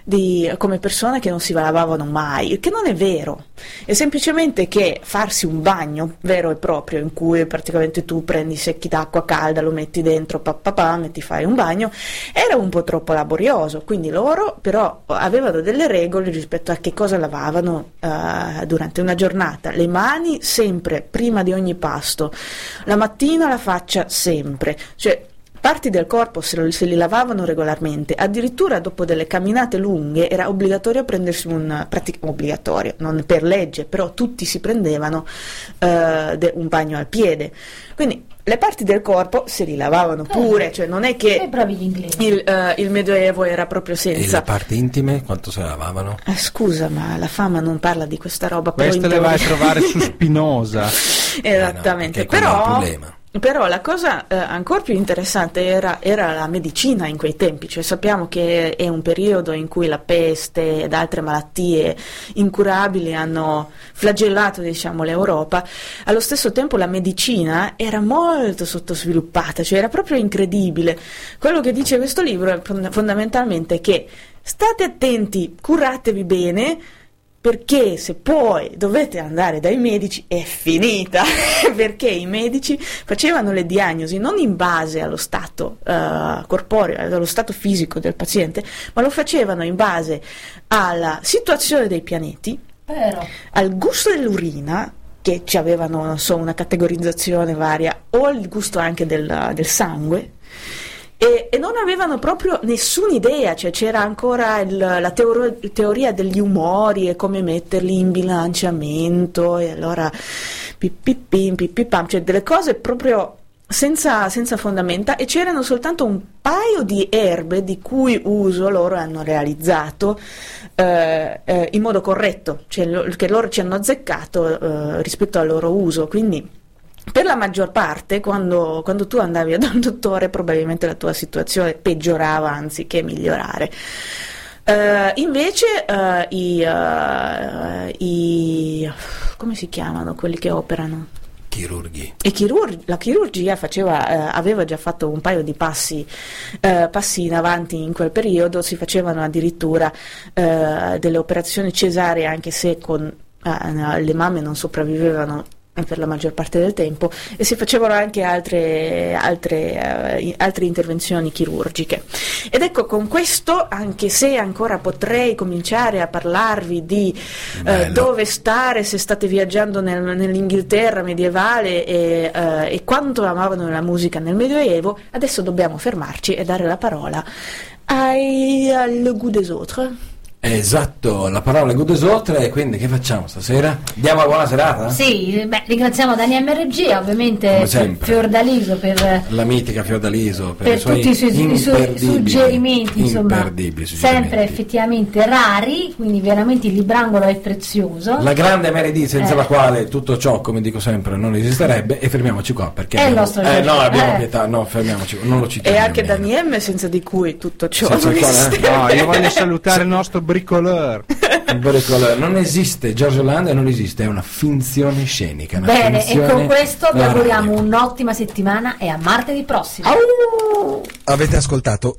come persone che non si lavavano mai, che non è vero, è semplicemente che farsi un bagno vero e proprio in cui praticamente tu prendi i secchi d'acqua calda, lo metti dentro, e ti fai un bagno, era un po' troppo laborioso, quindi loro però avevano delle regole rispetto a che cosa lavavano durante una giornata. Le mani sempre prima di ogni pasto, la mattina la faccia sempre, cioè parti del corpo se li lavavano regolarmente, addirittura dopo delle camminate lunghe era obbligatorio prendersi obbligatorio, non per legge, però tutti si prendevano un bagno al piede, quindi le parti del corpo se li lavavano pure, cioè non è che bravi gli inglesi. Il Medioevo era proprio senza. E le parti intime quanto se lavavano? Scusa, ma la fama non parla di questa roba. Queste le vai a trovare su Spinoza. Esattamente, però la cosa ancora più interessante era la medicina in quei tempi, cioè sappiamo che è un periodo in cui la peste ed altre malattie incurabili hanno flagellato, diciamo, l'Europa. Allo stesso tempo la medicina era molto sottosviluppata, cioè era proprio incredibile. Quello che dice questo libro è fondamentalmente che state attenti, curatevi bene, perché se poi dovete andare dai medici è finita, perché i medici facevano le diagnosi non in base allo stato corporeo, allo stato fisico del paziente, ma lo facevano in base alla situazione dei pianeti, al gusto dell'urina, che ci avevano, non so, una categorizzazione varia, o il gusto anche del sangue. E non avevano proprio nessuna idea, cioè c'era ancora la teoria degli umori e come metterli in bilanciamento, e allora pam, cioè delle cose proprio senza fondamenta, e c'erano soltanto un paio di erbe di cui uso loro hanno realizzato in modo corretto, cioè che loro ci hanno azzeccato rispetto al loro uso, quindi per la maggior parte quando tu andavi dal dottore probabilmente la tua situazione peggiorava anziché migliorare. Invece come si chiamano quelli che operano? Chirurghi. La chirurgia aveva già fatto un paio di passi in avanti in quel periodo, si facevano addirittura delle operazioni cesaree anche se le mamme non sopravvivevano per la maggior parte del tempo, e si facevano anche altre intervenzioni chirurgiche. Ed ecco, con questo, anche se ancora potrei cominciare a parlarvi di dove stare se state viaggiando nell'Inghilterra medievale e quanto amavano la musica nel Medioevo, adesso dobbiamo fermarci e dare la parola Le Goût des Autres. Esatto, la parola è Goût des Autres, e quindi che facciamo stasera? Diamo una buona serata? Sì, ringraziamo Dani MRG, ovviamente Fiordaliso per la mitica Fiordaliso per tutti i suoi suggerimenti, insomma, sempre effettivamente rari, quindi veramente il librangolo è prezioso. La grande Mary, senza la quale tutto ciò, come dico sempre, non esisterebbe, e fermiamoci qua perché abbiamo pietà, no, fermiamoci, non lo citiamo. E anche Dani M, senza di cui tutto ciò non esiste. No, io voglio salutare il nostro bricoleur. Non esiste Giorgio Landa, non esiste, è una finzione scenica. Bene, e con questo vi auguriamo un'ottima settimana e a martedì prossimo. Avete ascoltato